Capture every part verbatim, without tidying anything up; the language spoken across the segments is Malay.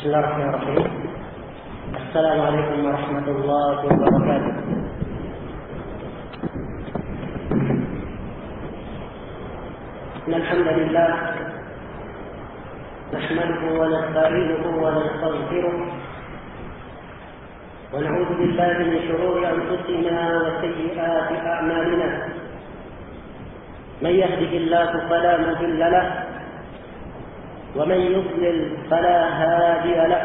Bismillahirrahmanirrahim. Assalamualaikum warahmatullahi wabarakatuh. Alhamdulillah, nahmaduhu wa nasta'inuhu wa nastaghfiruh wa na'udzu billahi min shururi anfusina wa sayyiati a'malina. Man yahdihillahu fala mudilla lahu ومن يضلل فلا هادي له.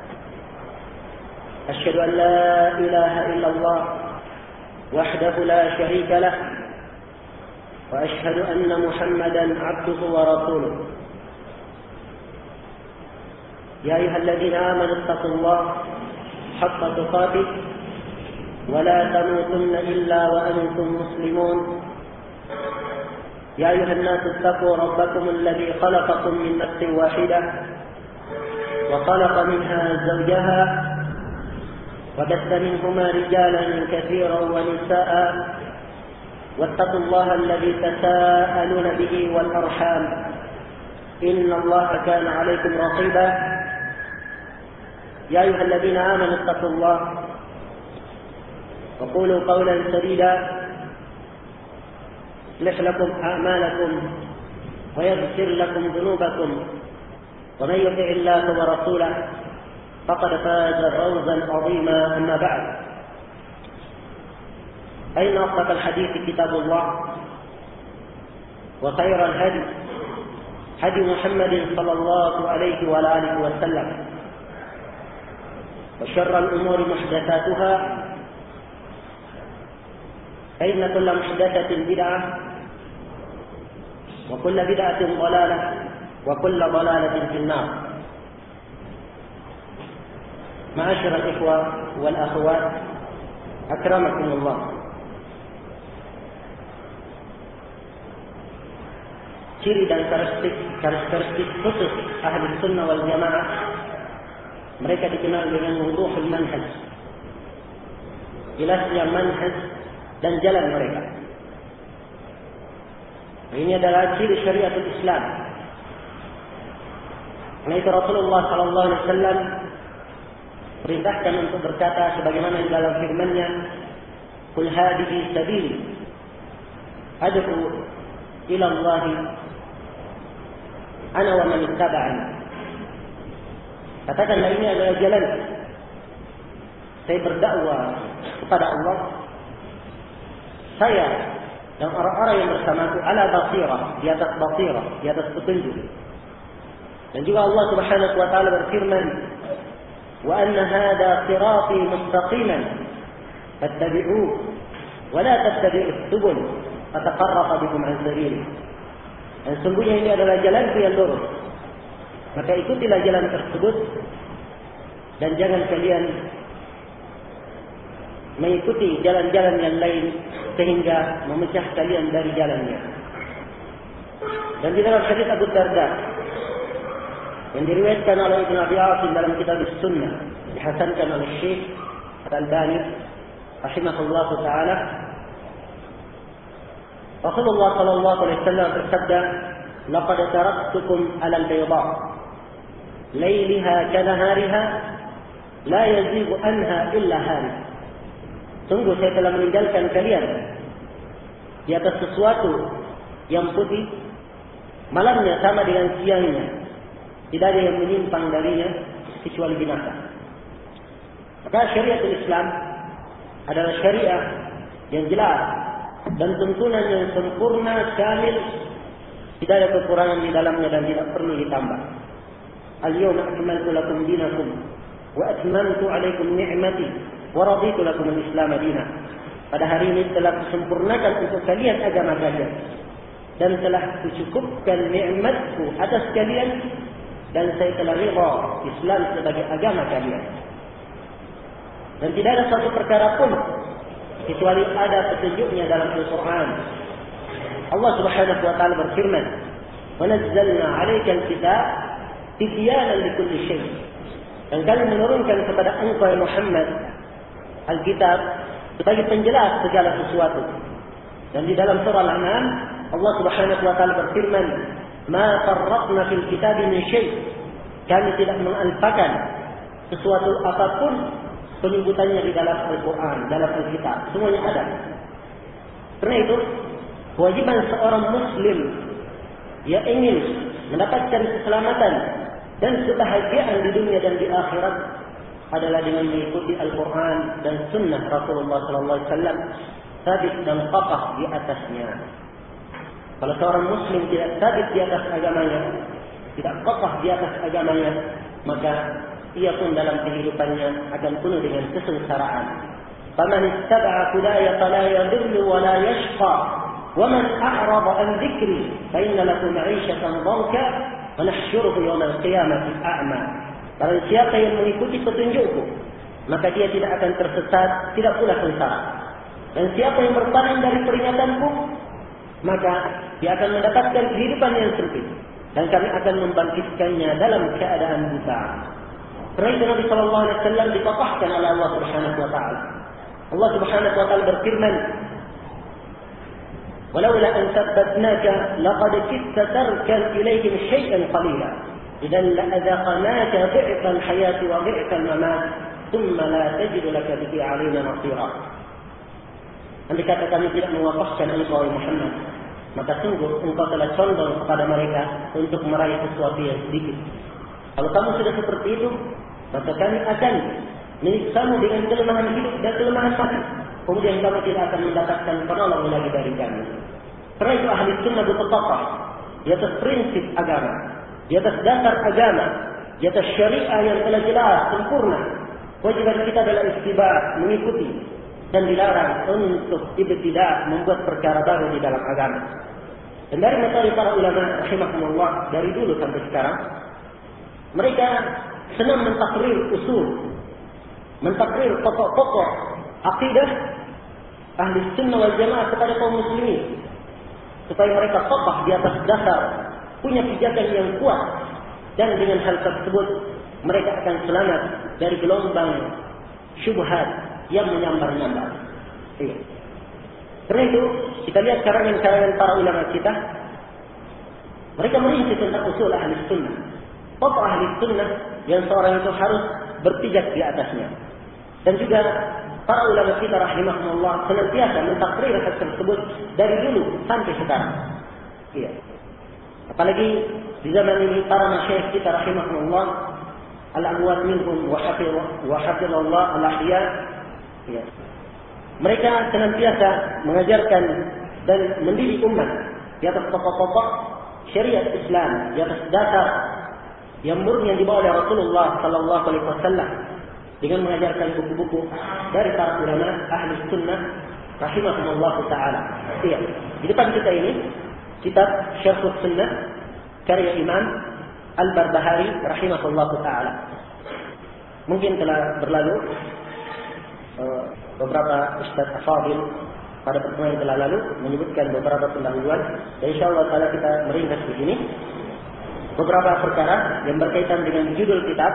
أشهد أن لا إله إلا الله وحده لا شريك له وأشهد أن محمدا عبده ورسوله. يا أيها الذين آمنوا اتقوا الله حق تقاته ولا تموتن إلا وأنتم مسلمون. يا أيها الناس اتقوا ربكم الذي خلقكم من نفس واحدة وخلق منها زوجها وبث منهما رجالا كثيرا ونساء واتقوا الله الذي تساءلون به والأرحام إن الله كان عليكم رقيبا. يا أيها الذين آمنوا اتقوا الله وقولوا قولا سديدا يصلح لكم أعمالكم ويغفر لكم ذنوبكم ومن يطع الله ورسوله فقد فاز فوزا عظيما. أما بعد، فإن أصدق الحديث كتاب الله وخير الهدي هدي محمد صلى الله عليه وآله وسلم وشر الأمور محدثاتها فإن كل محدثة بدعة وكل بدعة ضلالة وكل ضلالة في النار. معاشر الإخوة والأخوات، أكرمكم الله. Ciri dan karakteristik, karakteristik khusus ahli sunnah wal jamaah, mereka dikenal dengan wuduhul manhaj, jelasnya manhaj dan jalan mereka. Ini adalah ciri syariat Islam. Karena itu Rasulullah sallallahu alaihi wasallam perintahkan untuk berkata sebagaimana di dalam firman-Nya, "Qul hadhihi sabili ad'u ila Allah ana wa man ittaba'ani." Katakanlah, ini adalah jalan saya berdakwah kepada Allah, saya dan orang-orang yang bersamaku ala basirah, di atas basirah, di atas petunjuk. Dan juga Allah Subhanahu wa taala berfirman, "Wa anna hadha sirati mustaqiman fattabi'uhu wa la tattabi'us subul fataqarrafa bikum an sabili." Dan sungguhnya ini adalah jalanku yang lurus, maka ikutilah jalan tersebut dan jangan kalian mengikuti jalan-jalan yang lain sehingga memecah kalian dari jalannya. Dan di dalam hadis Abu Darda yang diriwayatkan oleh Ibnu Abi Asim dalam kitab Sunnah, dihasankan oleh Syekh Al-Albani rahimahullah taala, Rasulullah sallallahu alaihi wasallam bersabda, "Laqad taraktukum 'ala al-bayda, laylaha kanahariha, la yazighu anha illa halik." Sungguh saya telah meninggalkan kalian di atas sesuatu yang putih, malamnya sama dengan siangnya, tidak ada yang menyimpang darinya kecuali binatang. Maka syariat Islam adalah syariat yang jelas dan tuntunan yang sempurna, kamil, tidak ada kekurangan di dalamnya dan tidak perlu ditambah. Al-yawma akmaltu lakum dinakum wa atmamtu 'alaikum ni'mati wa raditu lakum al-Islam dinan. Pada hari ini telah kusempurnakan untuk kalian agama kalian dan telah kucukupkan nikmatku atas kalian dan saya telah ridha Islam sebagai agama kalian. Dan tidak ada satu perkara pun kecuali ada petunjuknya dalam Al-Quran. Allah Subhanahu wa taala berfirman, "Wa nazzalna 'alaikal kitab tibyanan likulli syai'." Dan kami menurunkan kepada engkau Muhammad Alkitab sebagai penjelas segala sesuatu. Dan di dalam surah Al-An'am Allah Subhanahu wa taala berfirman, "Ma farratna fil kitab min syai'." kami tidak mengalpakan sesuatu apapun penyebutannya di dalam Al-Quran, dalam Alkitab. Semuanya ada. Karena itu, kewajiban seorang Muslim yang ingin mendapatkan keselamatan dan kebahagiaan di dunia dan di akhirat adalah dengan mengikuti Al-Quran dan Sunnah Rasulullah Sallallahu Alaihi Wasallam, sabit dan kokoh di atasnya. Kalau seorang Muslim tidak sabit di atas agamanya, tidak kokoh di atas agamanya, maka ia pun dalam kehidupannya akan penuh dengan kesengsaraan. Faman ittaba'a hudaya fala yadhillu wa la yashqa, wa man a'rada an dhikri fa inna lahu ma'ishatan dhanka wa nahsyuruhu yawm al-qiyamati a'ma. Barang siapa yang mengikuti petunjukku, maka dia tidak akan tersesat, tidak pula sengsara. Dan siapa yang berpaling dari peringatanku, maka dia akan mendapatkan kehidupan yang sempit, dan kami akan membangkitkannya dalam keadaan buta. Karena itu Nabi Sallallahu Alaihi Wasallam dipapahkan oleh Allah Subhanahu Wa Taala. Allah Subhanahu Wa Taala berfirman, "Walaula an thabbatnaka laqad kitta tarkan ilaihim shay'an qalila, idan la'adaqnaka dhi'fa al-hayati wa dhi'fa al-mamat, thumma la tajidu laka bihi 'alaina nasira." Andai kata kami tidak mewafahkan engkau Muhammad, maka sungguh engkau telah condong kepada mereka untuk meraih sesuatu yang sedikit. Kalau kamu sudah seperti itu, maka kami akan menyiksamu dengan kelemahan hidup dan kelemahan mati. Kemudian kamu tidak akan mendapatkan penolong lagi dari kami. Karena itu ahli sunnah berkokoh di atas prinsip agama, di atas dasar agama, di atas syariah yang telah jelas, sempurna. Kewajiban kita adalah ittiba', mengikuti, dan dilarang untuk ibtidah, membuat perkara baru di dalam agama. Dan dari metode para ulama rahimahumullah dari dulu sampai sekarang, mereka senang mentakrir usul, mentakrir pokok-pokok akidah ahli sunnah wal jamaah kepada kaum muslimin, supaya mereka kokoh di atas dasar, punya pijakan yang kuat, dan dengan hal tersebut mereka akan selamat dari gelombang syubhat yang menyambar-nyambar. Iya. Karena itu kita lihat karangan-karangan para ulama kita, mereka merinci tentang usul ahli sunnah, pokok ahli sunnah yang seorang itu harus berpijak di atasnya. Dan juga para ulama kita rahimahumullah senantiasa mentakrir hal tersebut dari dulu sampai sekarang. Iya. Apalagi di zaman ini para masyayikh kita rahimahumullah, al-amwat minhum wa hafizallah al-ahya, ya. Mereka senantiasa mengajarkan dan mendidik umat di atas pokok-pokok syariat Islam, di atas dasar yang murni yang dibawa oleh Rasulullah Sallallahu Alaihi Wasallam, dengan mengajarkan buku-buku dari para ulama ahli sunnah rahimahumullah taala. Iya. Di depan kita ini kitab Syarh Sunnah karya Imam Al-Barbahari rahimahullah taala. Mungkin telah berlalu uh, beberapa ustaz afadil pada pertemuan yang telah lalu menyebutkan beberapa pendahuluan, dan insyaallah taala kita meringkas di sini beberapa perkara yang berkaitan dengan judul kitab.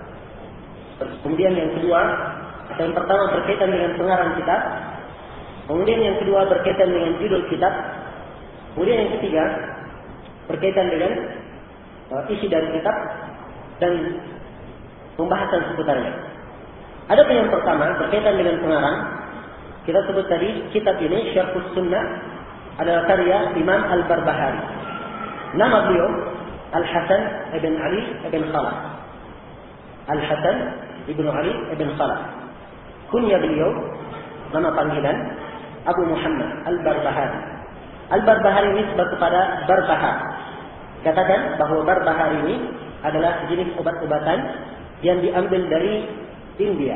Kemudian yang kedua, atau yang pertama berkaitan dengan pengarang kitab. Kemudian yang kedua berkaitan dengan judul kitab. Kemudian yang ketiga berkaitan dengan uh, isi dari kitab dan pembahasan seputarnya. Adapun yang pertama berkaitan dengan pengarang, kita sebut tadi kitab ini Syarh Sunnah adalah karya Imam Al-Barbahari. Nama beliau Al-Hasan ibn Ali ibn Khalaf. Al-Hasan ibn Ali ibn Khalaf. Kunya beliau, nama panggilan Abu Muhammad Al-Barbahari. Al-Barbahari ini sebab kepada Barbahar. Katakan bahawa Barbahar ini adalah jenis obat-obatan yang diambil dari India.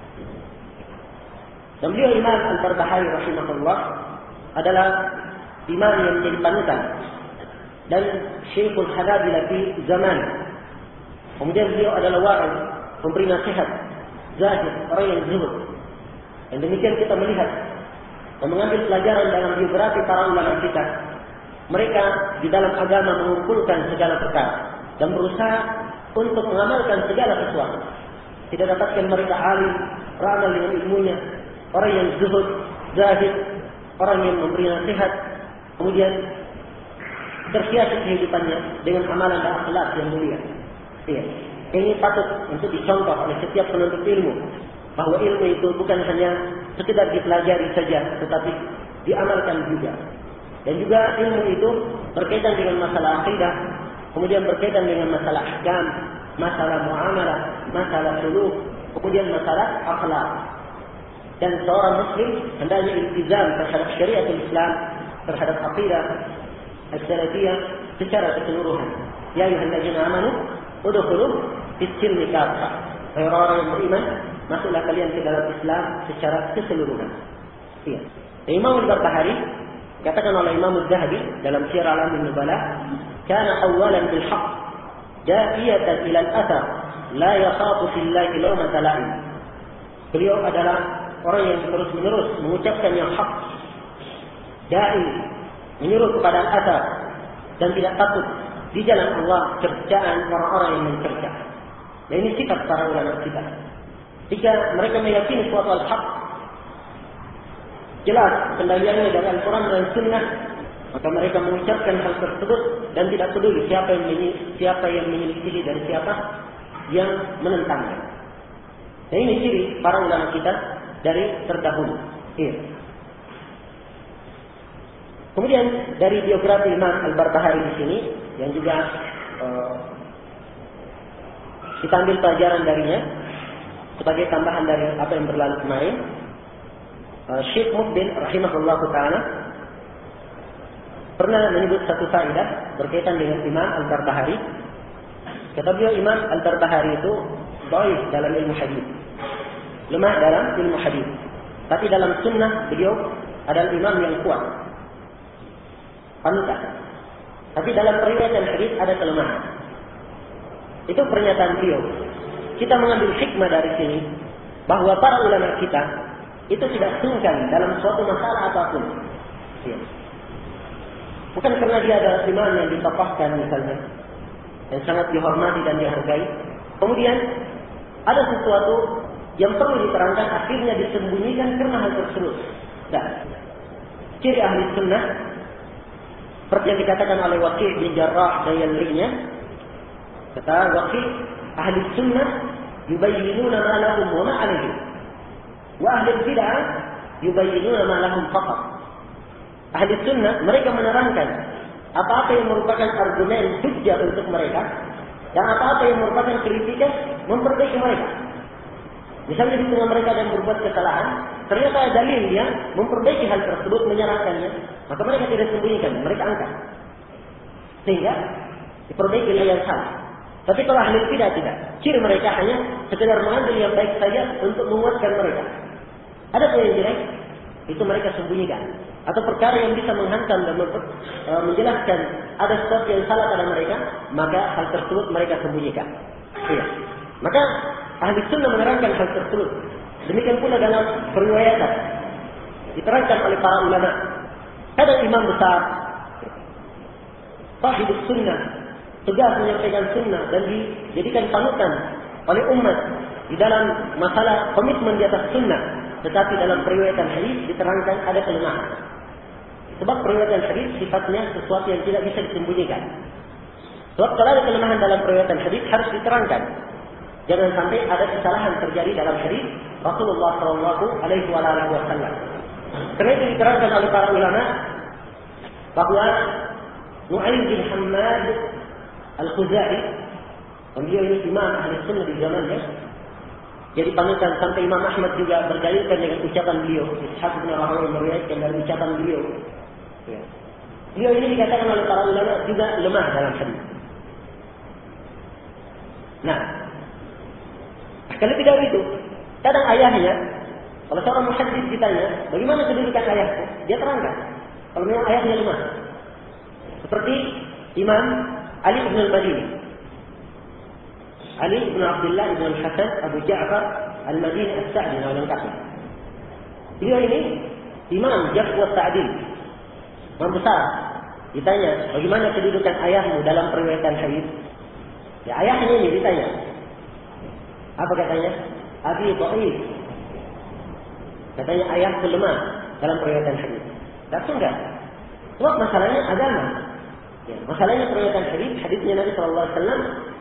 Dan beliau Imam Al-Barbahari rahimahullah adalah imam yang menjadi panutan dan Syekhul Hanabilah di zaman. Kemudian beliau adalah wa'id, pemberi nasihat, zahid, orang yang zuhud. Dan demikian kita melihat dan mengambil pelajaran dalam biografi para ulama kita. Mereka di dalam agama mengumpulkan segala perkara dan berusaha untuk mengamalkan segala sesuatu. Tidak dapatkan mereka alim, ramal dengan ilmunya, orang yang zuhud, zahid, orang yang memberi nasihat, kemudian terhiasi kehidupannya dengan amalan dan akhlak yang mulia. Iya. Ini patut untuk dicontoh oleh setiap penuntut ilmu, bahwa ilmu itu bukan hanya sekedar dipelajari saja, tetapi diamalkan juga. Dan juga ilmu itu berkaitan dengan masalah akidah, kemudian berkaitan dengan masalah ahkam, masalah muamalah, masalah suluk, kemudian masalah akhlak. Dan seorang muslim hendaknya iltizam terhadap syariat Islam, terhadap akidah as-salafiyah secara keseluruhan. Ya ayyuhalladzina amanu udkhulu fis-silmi kaffah. Wahai orang yang beriman, masuklah kalian ke dalam Islam secara keseluruhan. Iya. Imam Al-Barbahari katakan oleh Imam Az-Zahabi dalam Syiar A'lamin Nubala, kana awalan bil haqq da'iyatan ila al-athar la yakhafu fillahi lawmata la'im. Beliau adalah orang yang terus-menerus mengucapkan yang hak, dai, menyuruh kepada al-athar, dan tidak takut di jalan Allah cercaan orang-orang yang mencerca. Dan ini sifat para ulama kita. Jika mereka meyakini suatu al-haq, jelas pendalilannya dari Al-Quran dan Sunnah, maka mereka mengucapkan hal tersebut dan tidak peduli siapa yang siapa yang menyelisihi dari siapa yang menentangnya. Dan ini ciri para ulama kita dari terdahulu. Iya. Kemudian dari biografi Imam Al-Barbahari di sini yang juga uh, kita ambil pelajaran darinya sebagai tambahan dari apa yang berlalu kemarin. Uh, Syekh Mukbil rahimahullahu taala pernah menyebut satu faedah berkaitan dengan Imam Al-Barbahari. Kata beliau, Imam Al-Barbahari itu dhaif dalam ilmu hadis, lemah dalam ilmu hadis. Tapi dalam sunnah beliau adalah imam yang kuat, panutan. Tapi dalam periwayatan hadis ada kelemahan. Itu pernyataan beliau. Kita mengambil hikmah dari sini bahwa para ulama kita itu tidak sungkan dalam suatu masalah apapun. Ya. Bukan karena dia adalah imam yang ditokohkan misalnya, yang sangat dihormati dan dihargai, kemudian ada sesuatu yang perlu diterangkan akhirnya disembunyikan karena hal tersebut. Nah, ciri ahli sunnah seperti yang dikatakan oleh Waqi' bin Jarrah Dayalri'nya, kata Waqi', ahli sunnah yubayyinuna ma lahum wa ma 'alaihim, wa ahli bid'ah yubayyinuna ma lahum faqat. Ahli sunnah mereka menerangkan apa-apa yang merupakan argumen hujjah untuk mereka, dan apa-apa yang merupakan kritikan memperbaiki mereka. Misalnya di tengah mereka yang berbuat kesalahan, ternyata ada dalil yang memperbaiki hal tersebut, menyerahkannya, maka mereka tidak sembunyikan, mereka angkat, sehingga diperbaiki yang salah. Tapi kalau ahli bidah tidak, ciri mereka hanya sekedar mengambil yang baik saja untuk menguatkan mereka. Ada pun yang jelek, itu mereka sembunyikan. Atau perkara yang bisa menghantam dan menjelaskan ada sesuatu yang salah pada mereka, maka hal tersebut mereka sembunyikan. Iya. Maka ahli sunnah menerangkan hal tersebut. Demikian pula dalam periwayatan diterangkan oleh para ulama. Ada imam besar, sahib sunnah, tegas menyampaikan sunnah dan dijadikan panutan oleh umat di dalam masalah komitmen di atas sunnah. Tetapi dalam periwayatan hadis diterangkan ada kelemahan. Sebab periwayatan hadis sifatnya sesuatu yang tidak bisa disembunyikan. Sebab kalau ada kelemahan dalam periwayatan hadis harus diterangkan. Jangan sampai ada kesalahan terjadi dalam hadis Rasulullah Shallallahu Alaihi Wasallam. Karena itu diterangkan oleh para ulama bahwa Nu'aym bin Hammad Al-Khuzai, beliau ini imam ahli sunnah di zamannya, jadi panutan sampai Imam Ahmad juga berdalilkan dengan ucapan beliau. Ishaq bin Rahawai meriwayatkan dari ucapan beliau. Ya. Beliau ini dikatakan oleh para ulama juga lemah dalam hadis. Nah, kalau tidak itu, kadang ayahnya, kalau seorang muhaddits ditanya, bagaimana kedudukan ayahku? Dia terangkan. Kalau memang ayahnya lemah. Seperti Imam Ali bin Al-Madini. Ali bin Abdullah bin Al-Hasan Abu Ja'far Al-Madini As-Sa'di nama lengkapnya. Beliau ini Imam Jarh wa Ta'dil, imam besar. Ditanya, bagaimana kedudukan ayahmu dalam periwayatan hadis? Ya, ayahnya ini ditanya. Apa katanya? Abi dhaif. Katanya ayahku lemah dalam periwayatan hadis. Tak enggak. Sebab masalahnya agama. Ya, masalahnya periwayatan hadis, hadisnya Nabi sallallahu alaihi wasallam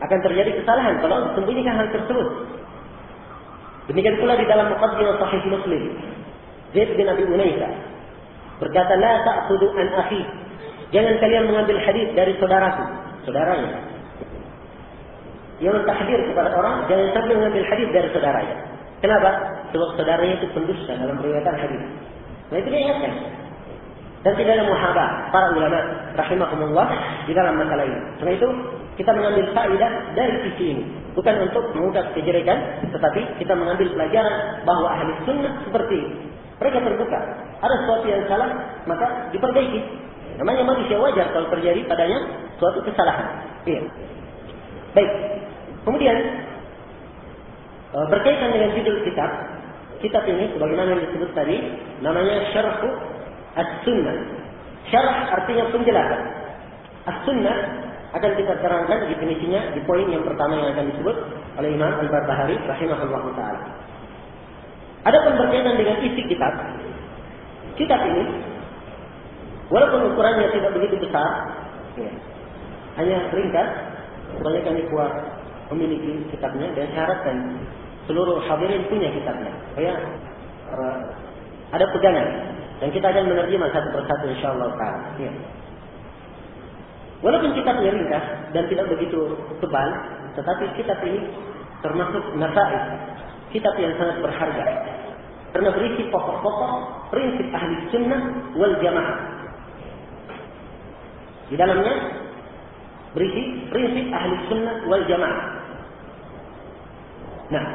akan terjadi kesalahan kalau sembunyikan hal tersebut. Demikian pula di dalam Muqaddimah Sahih Muslim, Zaid bin Abi Unaisah berkata, la ta'khudhu an akhi, jangan kalian mengambil hadis dari saudaraku, saudaranya. Dia mentahdir kepada orang, jangan sampai mengambil hadis dari saudaranya. Kenapa? Sebab saudaranya itu pendusta dalam riwayatan hadis. Nah, itu dia ingatkan. Dan tidak ada muhabah para ulama rahimahumullah di dalam masalah ini. Karena itu kita mengambil faedah dari sisi ini, bukan untuk mengungkap kejelekan, tetapi kita mengambil pelajaran bahwa ahli sunnah seperti ini. Mereka terbuka. Ada sesuatu yang salah, maka diperbaiki. Namanya manusia, wajar kalau terjadi padanya suatu kesalahan. Iya. Baik. Kemudian berkaitan dengan judul kitab, kitab ini sebagaimana yang disebut tadi, namanya Syarh As-Sunnah. Syarah artinya penjelasan. As-Sunnah akan kita terangkan definisinya di poin yang pertama yang akan disebut oleh Imam Al-Barbahari rahimahullahu taala. Adapun berkaitan dengan isi kitab, kitab ini walaupun ukurannya tidak begitu besar, ya, hanya ringkas, kebanyakan ikhwah memiliki kitabnya, dan saya harapkan seluruh hadirin punya kitabnya. Supaya uh, ada pegangan dan kita akan menerjemah satu persatu insyaallah taala. Ya. Walaupun kitabnya ringkas dan tidak begitu tebal, tetapi kitab ini termasuk nasaih, kitab yang sangat berharga karena berisi pokok-pokok prinsip ahli sunnah wal jamaah. Di dalamnya berisi prinsip ahli sunnah wal jamaah. Nah,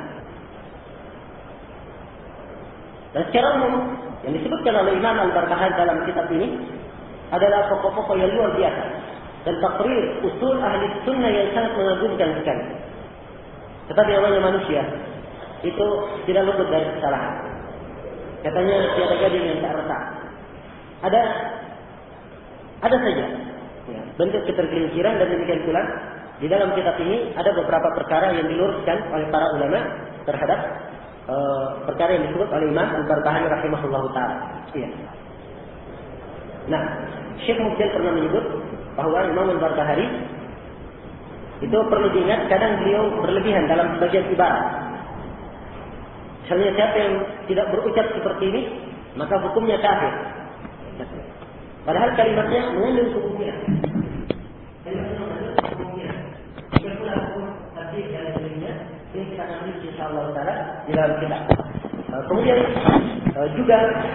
dan secara umum yang disebutkan oleh Imam Al-Barbahari dalam kitab ini adalah pokok-pokok yang luar biasa dan takrir usul ahli sunnah yang sangat mengagumkan sekali. Tetapi namanya manusia itu tidak luput dari kesalahan. Katanya tiada gading yang tak retak. Ada, ada saja ya, bentuk ketergelinciran, dan demikian pula di dalam kitab ini ada beberapa perkara yang diluruskan oleh para ulama terhadap uh, perkara yang disebut oleh Imam Al-Barbahari rahimahullahu taala. Ya. Nah, Syekh Mukbil pernah menyebut bahwa Imam Al-Barbahari itu perlu diingat, kadang beliau berlebihan dalam sebagian ibarat. Misalnya siapa yang tidak berucap seperti ini, maka hukumnya kafir. Padahal kalimatnya mengandung hukumnya. Kalimatnya mengandung hukumnya. Jika pula hukum tafsir dan lainnya, ini kita akan lihat insyaallah taala di dalam kitab. Uh, kemudian uh, juga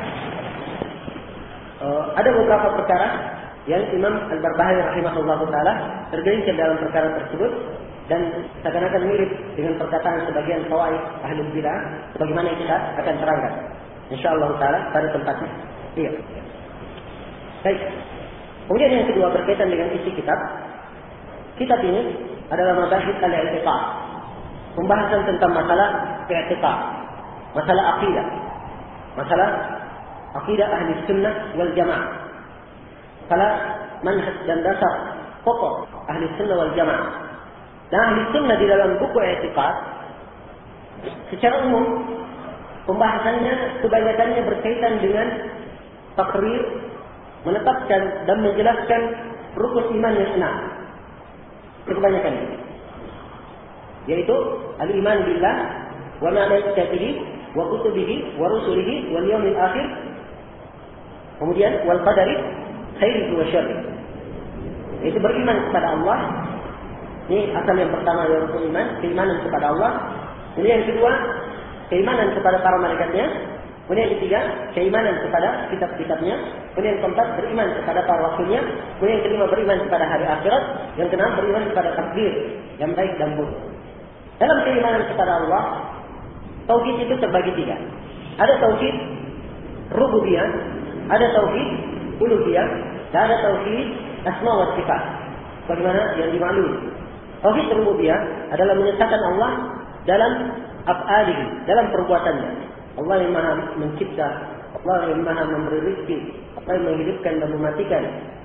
uh, ada beberapa perkara yang Imam Al-Barbahari rahimahullahu taala tergelincir dalam perkara tersebut, dan seakan-akan mirip dengan perkataan sebagian fawaid ahlul bidah, sebagaimana kita akan terangkan insyaallah taala pada tempatnya. Iya. Baik. Kemudian yang kedua berkaitan dengan isi kitab. Kitab ini adalah mabahis al-i'tiqad. Pembahasan tentang masalah i'tiqad, masalah akidah, masalah akidah ahli sunnah wal jamaah, masalah manhaj dan dasar pokok ahli sunnah wal jamaah. Dan ahli sunnah di dalam buku i'tiqad secara umum pembahasannya kebanyakannya berkaitan dengan takrir, menetapkan dan menjelaskan rukun iman yang enam. Kebanyakannya yaitu al-iman billah wa malaikatihi wa kutubihi wa rusulihi wal yaumil akhir, kemudian wal qadari khairihi wa syarrihi, yaitu beriman kepada Allah. Ini asal yang pertama dari rukun iman, keimanan kepada Allah. Kemudian yang kedua, keimanan kepada para malaikatnya. Kemudian yang ketiga, keimanan kepada kitab-kitabnya. Kemudian yang keempat, beriman kepada para rasulnya. Kemudian yang kelima, beriman kepada hari akhirat. Yang keenam, beriman kepada takdir yang baik dan buruk. Dalam keimanan kepada Allah, tauhid itu terbagi tiga. Ada tauhid rububiyah, ada tauhid uluhiyah, dan ada tauhid asma wa sifat. Bagaimana yang dimaklumi? Tauhid rububiyah adalah menyatakan Allah dalam af'alihi, dalam perbuatannya. Allah yang Maha mencipta, Allah yang Maha memberi rezeki, Allah yang menghidupkan dan mematikan,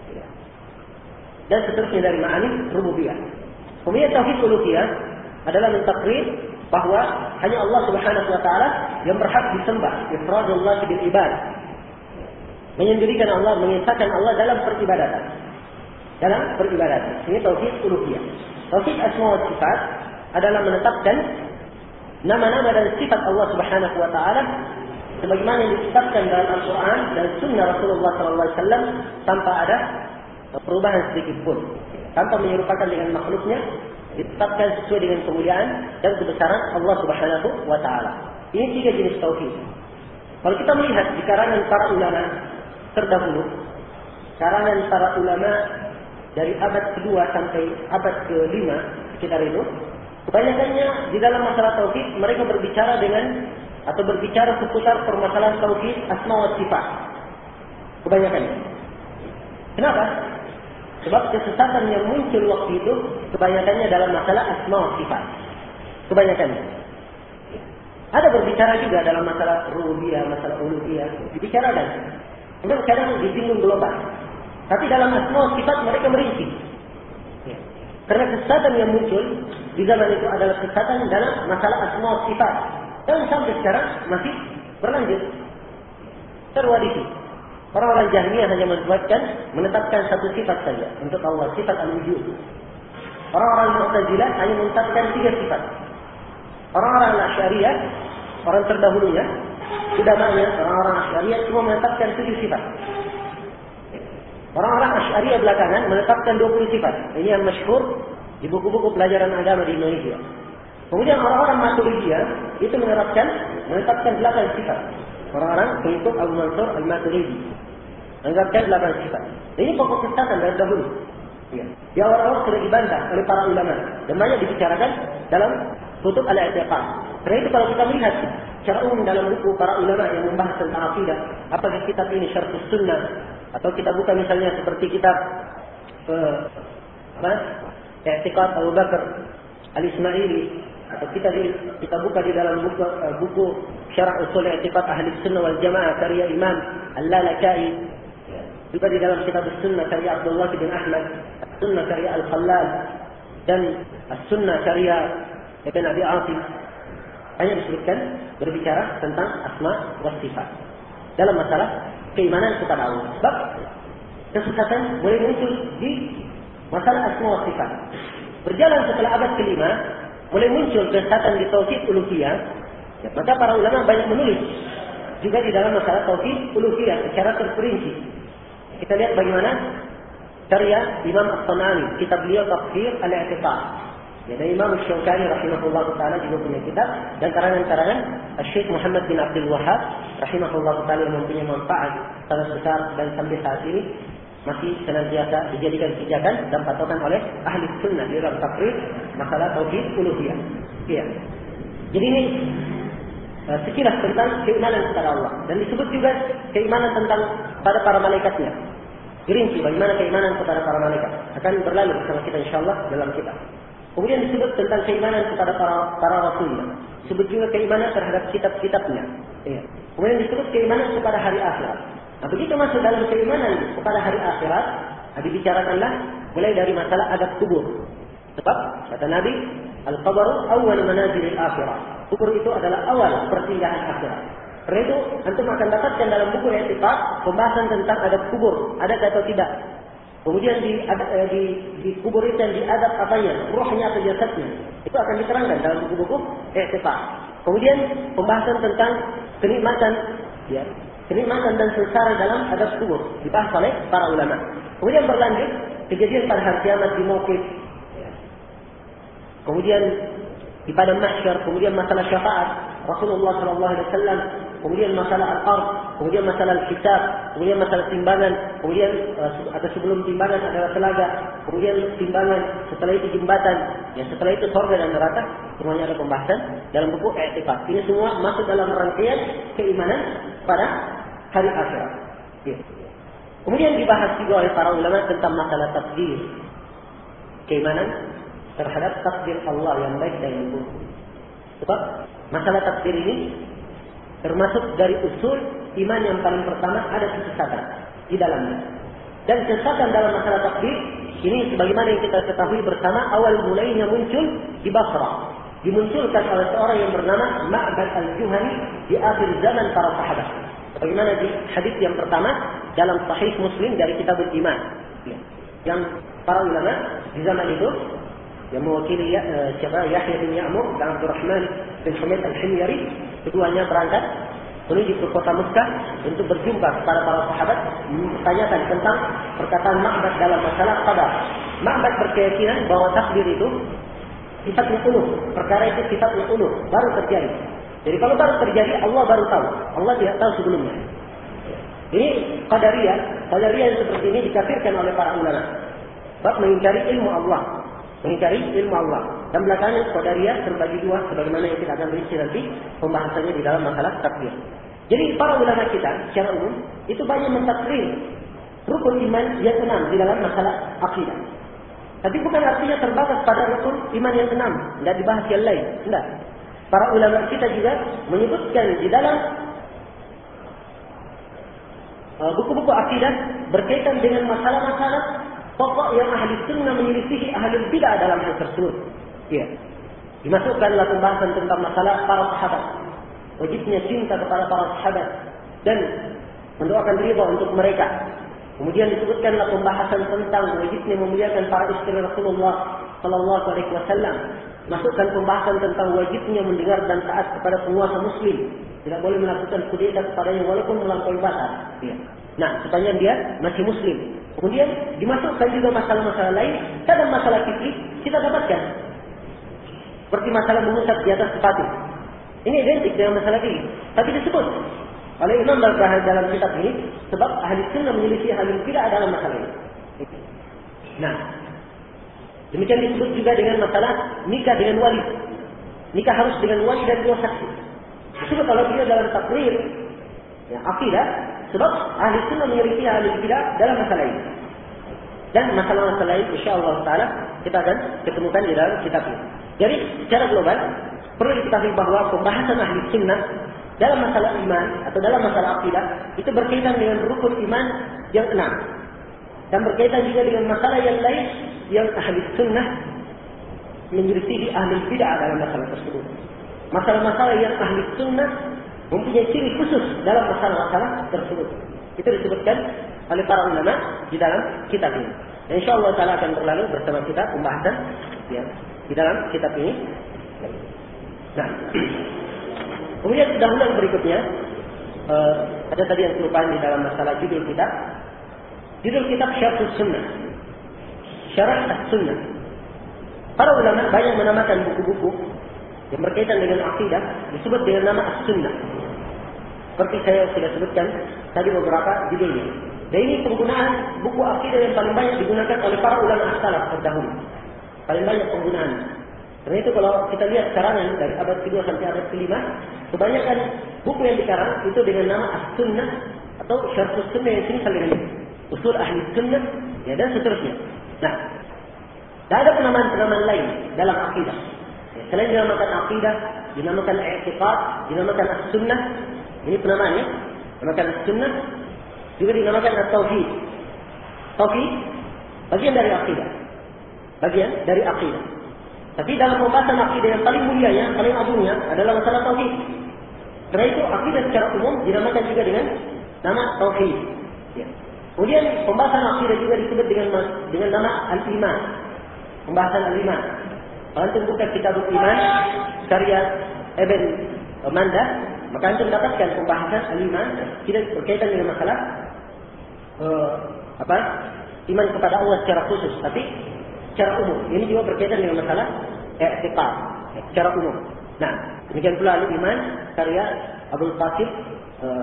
dan seterusnya dari ma'ani rububiyah. Kemudian tauhid uluhiyah adalah mentakrir bahwa hanya Allah Subhanahu wa taala yang berhak disembah, ifradullah bil ibadah. Menyendirikan Allah, mengesahkan Allah dalam peribadatan. Dalam peribadatan. Ini tauhid uluhiyah. Tauhid asma wa sifat adalah menetapkan nama-nama dan sifat Allah Subhanahu wa taala sebagaimana yang ditetapkan dalam Al-Quran dan Sunnah Rasulullah sallallahu alaihi wasallam tanpa ada perubahan sedikit pun, tanpa menyerupakan dengan makhluknya, ditetapkan sesuai dengan kemuliaan dan kebesaran Allah Subhanahu wa taala. Ini tiga jenis tauhid. Kalau kita melihat di karangan para ulama terdahulu, karangan para ulama dari abad kedua sampai abad kelima sekitar itu, kebanyakannya di dalam masalah tauhid mereka berbicara dengan atau berbicara seputar permasalahan tauhid asma wa sifat. Kebanyakannya. Kenapa? Sebab kesesatan yang muncul waktu itu kebanyakannya dalam masalah asma wa sifat. Kebanyakannya. Ada berbicara juga dalam masalah rububiyah, masalah uluhiyah, dibicarakan. Kemudian kadang disinggung global. Tapi dalam asma wa sifat mereka merinci. Ya. Karena kesesatan yang muncul di zaman itu adalah kesesatan dalam masalah asma wa sifat. Dan sampai sekarang masih berlanjut. Terwadisi. Orang-orang Jahmiyah hanya membuatkan, menetapkan satu sifat saja untuk Allah, sifat al-wujud. Orang-orang Mu'tazilah hanya menetapkan tiga sifat. Orang-orang Asy'ariyah, orang terdahulunya, tidak banyak orang-orang Asy'ariyah cuma menetapkan tujuh sifat. Orang-orang Asy'ariyah belakangan menetapkan dua puluh sifat. Ini yang masyhur di buku-buku pelajaran agama di Indonesia. Kemudian orang-orang Maturidiyah itu menerapkan, menetapkan delapan sifat. Orang-orang pengikut Abu Mansur Al-Maturidi menetapkan delapan sifat. Ini pokok kesesatan dari dahulu. Ya. Di awal-awal sudah dibantah oleh para ulama dan banyak dibicarakan dalam kutub al-i'tiqad. Karena itu kalau kita melihat secara umum dalam buku para ulama yang membahas tentang akidah, apakah kitab ini Syarhus Sunnah atau kita buka misalnya seperti kitab uh, apa? I'tiqad Abu Bakar Al-Ismaili, atau kita di, kita buka di dalam buku, uh, buku Syarah Ushul I'tiqad Ahli Sunnah wal Jamaah karya Imam Al-Lalaka'i, juga di dalam kitab Sunnah karya Abdullah bin Ahmad, Sunnah karya Al-Khallal, dan Sunnah karya Ibn Abi Asim. Hanya disebutkan berbicara tentang asma wa sifat dalam masalah keimanan kepada Allah. Sebab kesesatan boleh muncul di masalah asma wa sifat. Berjalan setelah abad kelima, mulai muncul kesesatan di tauhid uluhiyah. Ya, maka para ulama banyak menulis juga di dalam masalah tauhid uluhiyah secara terperinci. Kita lihat bagaimana karya Imam As-Sanani, kitab beliau Tafsir Al-I'tiqad. Ya, dan Imam Asy-Syaukani rahimahullah taala juga punya kitab, dan karangan-karangan Syekh Muhammad bin Abdul Wahhab rahimahullah taala yang mempunyai manfaat sangat besar dan sampai saat ini masih senantiasa dijadikan pijakan dan patokan oleh ahli sunnah di dalam takrif masalah tauhid uluhiyah. Ya. Jadi ini uh, sekilas tentang keimanan kepada Allah, dan disebut juga keimanan tentang pada para malaikatnya. Dirinci bagaimana keimanan kepada para malaikat akan berlalu bersama kita insyaallah dalam kitab. Kemudian disebut tentang keimanan kepada para para rasulnya. Disebut juga keimanan terhadap kitab-kitabnya. Ya. Kemudian disebut keimanan kepada hari akhirat. Nah, begitu masuk dalam keimanan kepada hari akhirat, dibicarakanlah mulai dari masalah adab kubur. Sebab kata Nabi, al-qabru awwal manazilil akhirah. Kubur itu adalah awal persinggahan akhirat. Karena itu antum akan dapatkan dalam buku I'tiqad pembahasan tentang adab kubur, ada atau tidak. Kemudian di, di, di kubur itu yang diadab apanya, ruhnya atau jasadnya, itu akan diterangkan dalam buku-buku I'tiqad. Kemudian pembahasan tentang kenikmatan, ya, kenikmatan dan sengsara dalam adab kubur dibahas oleh para ulama. Kemudian berlanjut kejadian pada hari kiamat di Mauqif. Kemudian di padang mahsyar, kemudian masalah syafaat Rasulullah sallallahu alaihi wasallam, kemudian masalah al-ard, kemudian masalah al-hisab, kemudian masalah timbangan, kemudian uh, ada sebelum timbangan adalah telaga, kemudian timbangan, setelah itu jembatan, ya setelah itu surga dan neraka, semuanya ada pembahasan dalam buku I'tiqad. Ini semua masuk dalam rangkaian keimanan pada hari akhirat. Ya. Kemudian dibahas juga oleh para ulama tentang masalah takdir, keimanan terhadap takdir Allah yang baik dan yang buruk. Sebab masalah takdir ini termasuk dari usul iman yang paling pertama, ada kesesatan di dalamnya. Dan kesesatan dalam masalah takdir ini sebagaimana yang kita ketahui bersama, awal mulainya muncul di Basrah. Dimunculkan oleh seorang yang bernama Ma'bad al-Juhani di akhir zaman para sahabat. Sebagaimana di hadis yang pertama dalam Sahih Muslim dari Kitabul Iman. Yang para ulama di zaman itu yang mewakili ya, uh, siapa Yahya bin Ya'mur dan Abdurrahman bin Humaid al-Himyari, keduanya berangkat menuju ke kota Mekah untuk berjumpa kepada para sahabat, menanyakan tentang perkataan Ma'bad dalam masalah qadar. Ma'bad berkeyakinan bahwa takdir itu sifatnya uluh, perkara itu sifatnya uluh, baru terjadi. Jadi kalau baru terjadi, Allah baru tahu. Allah tidak tahu sebelumnya. Ini qadariyah, qadariyah yang seperti ini dikafirkan oleh para ulama. Sebab mengingkari ilmu Allah, mengingkari ilmu Allah. Dan belakangan qadariyah terbagi dua, sebagaimana yang kita akan rinci nanti pembahasannya di dalam masalah takdir. Jadi para ulama kita secara umum itu banyak mentakdir rukun iman yang enam di dalam masalah akidah. Tapi bukan artinya terbatas pada rukun iman yang enam, tidak dibahas yang lain. Tidak. Para ulama kita juga menyebutkan di dalam uh, buku-buku akidah berkaitan dengan masalah-masalah pokok yang ahli sunnah menyelisihi ahli bidah dalam hal tersebut. Ya. Dimasukkanlah pembahasan tentang masalah para sahabat, wajibnya cinta kepada para sahabat dan mendoakan ridha untuk mereka. Kemudian disebutkanlah pembahasan tentang wajibnya memuliakan para istri Rasulullah sallallahu alaihi wasallam. Masukkan pembahasan tentang wajibnya mendengar dan taat kepada penguasa muslim. Tidak boleh melakukan kudeta kepadanya walaupun melampaui batas. Ya. Nah, sepanjang dia masih muslim. Kemudian dimasukkan juga masalah-masalah lain. Kadang masalah fikih kita dapatkan. Seperti masalah mengusap di atas sepatu. Ini identik dengan masalah fikih. Tapi disebut oleh Imam Barbahari dalam kitab ini sebab ahli sunnah menyelisih ahli bidah dalam masalah ini. Nah, demikian disebut juga dengan masalah nikah dengan wali. Nikah harus dengan wali dan dua saksi. Disebut kalau dia dalam takrir, ya, akidah, sebab ahli sunnah menyelisih ahli bidah dalam masalah ini. Dan masalah-masalah lain insyaAllah ta'ala kita akan ketemukan di dalam kitab ini. Jadi secara global perlu diketahui bahawa pembahasan ahli sunnah dalam masalah iman atau dalam masalah akidah itu berkaitan dengan rukun iman yang enam. Dan berkaitan juga dengan masalah yang lain yang ahli sunnah menyelisihi ahli bidah dalam masalah tersebut. Masalah-masalah yang ahli sunnah mempunyai ciri khusus dalam masalah-masalah tersebut. Itu disebutkan oleh para ulama di dalam kitab ini. Dan insyaAllah ta'ala akan berlalu bersama kita pembahasan ya, di dalam kitab ini. Nah, kemudian pendahuluan berikutnya uh, ada tadi yang kelupaan di dalam masalah judul kitab. Judul kitab Syarh Sunnah, Syarah As-Sunnah. Para ulama banyak menamakan buku-buku yang berkaitan dengan akidah disebut dengan nama As-Sunnah. Seperti saya sudah sebutkan tadi beberapa judulnya. Dan ini penggunaan buku akidah yang paling banyak digunakan oleh para ulama as-salaf terdahulu. Paling banyak penggunaan. Karena itu kalau kita lihat karangan dari abad kedua sampai abad kelima, kebanyakan buku yang dikarang itu dengan nama As-Sunnah atau Syarh As-Sunnah yang sini dengan usul ahli sunnah ya, dan seterusnya. Nah, tidak ada penamaan-penamaan lain dalam akidah. Ya, selain dinamakan akidah, dinamakan i'tiqad, dinamakan As-Sunnah. Ini penamaannya, dinamakan As-Sunnah, juga dinamakan At-Tauhid. Tauhid bagian dari akidah, bagian dari akidah. Tapi dalam pembahasan akidah yang paling mulia, yang paling agungnya adalah masalah tauhid. Karena itu akidah secara umum dinamakan juga dengan nama tauhid. Ya. Kemudian pembahasan akidah juga disebut dengan dengan nama al-iman. Pembahasan al-iman. Kalau antum buka kitab al-iman karya Ibn Manda, maka antum dapatkan pembahasan al-iman tidak berkaitan dengan masalah uh, apa? Iman kepada Allah secara khusus, tapi secara umum. Ini juga berkaitan dengan masalah i'tiqad secara umum. Nah, demikian pula al-iman karya Abdul Qasim uh,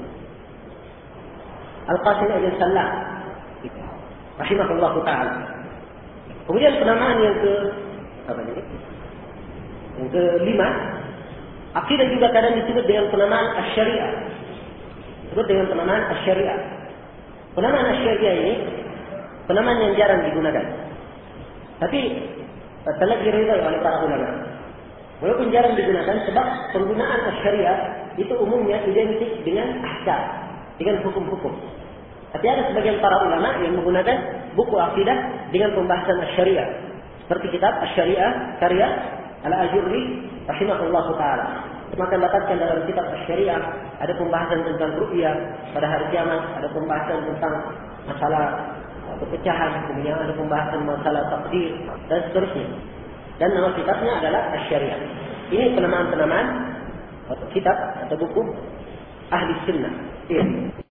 Al-Qasim Ibn Salah rahimahullah ta'ala. Kemudian penamaan yang ke apa ini? Yang kelima, akidah juga kadang disebut dengan penamaan asy-syariah. Disebut dengan penamaan asy-syariah. Penamaan asy-syariah ini penamaan yang jarang digunakan. Tapi telah diridai oleh para ulama. Walaupun jarang digunakan sebab penggunaan asy-syariah itu umumnya identik dengan ahkam, dengan hukum-hukum. Tapi ada sebagian para ulama yang menggunakan buku akidah dengan pembahasan asy-syariah. Seperti kitab Asy-Syariah karya Al-Ajurri rahimahullah ta'ala. Maka dapatkan dalam kitab Asy-Syariah ada pembahasan tentang ru'yah pada hari kiamat, ada pembahasan tentang masalah perpecahan, kemudian ada pembahasan masalah takdir dan seterusnya. Dan nama kitabnya adalah Asy-Syariah. Ini penamaan-penamaan kitab atau buku Ahli Sunnah. Iya.